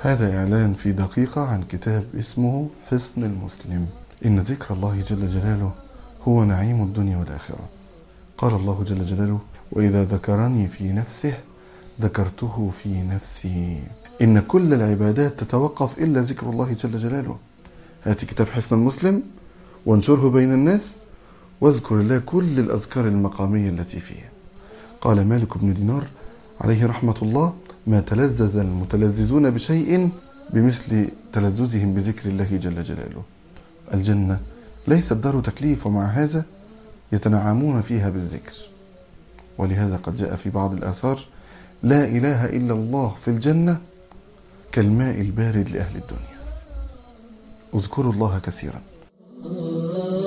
هذا إعلان في دقيقة عن كتاب اسمه حصن المسلم. إن ذكر الله جل جلاله هو نعيم الدنيا والآخرة. قال الله جل جلاله: وإذا ذكرني في نفسه ذكرته في نفسي. إن كل العبادات تتوقف إلا ذكر الله جل جلاله. هات كتاب حصن المسلم وانشره بين الناس واذكر الله كل الأذكار المقامية التي فيه. قال مالك بن دينار عليه رحمة الله: ما تلذذ المتلذذون بشيء بمثل تلذذهم بذكر الله جل جلاله. الجنة ليست دار تكليف، ومع هذا يتنعمون فيها بالذكر. ولهذا قد جاء في بعض الآثار: لا إله إلا الله في الجنة كالماء البارد لأهل الدنيا. اذكروا الله كثيرا.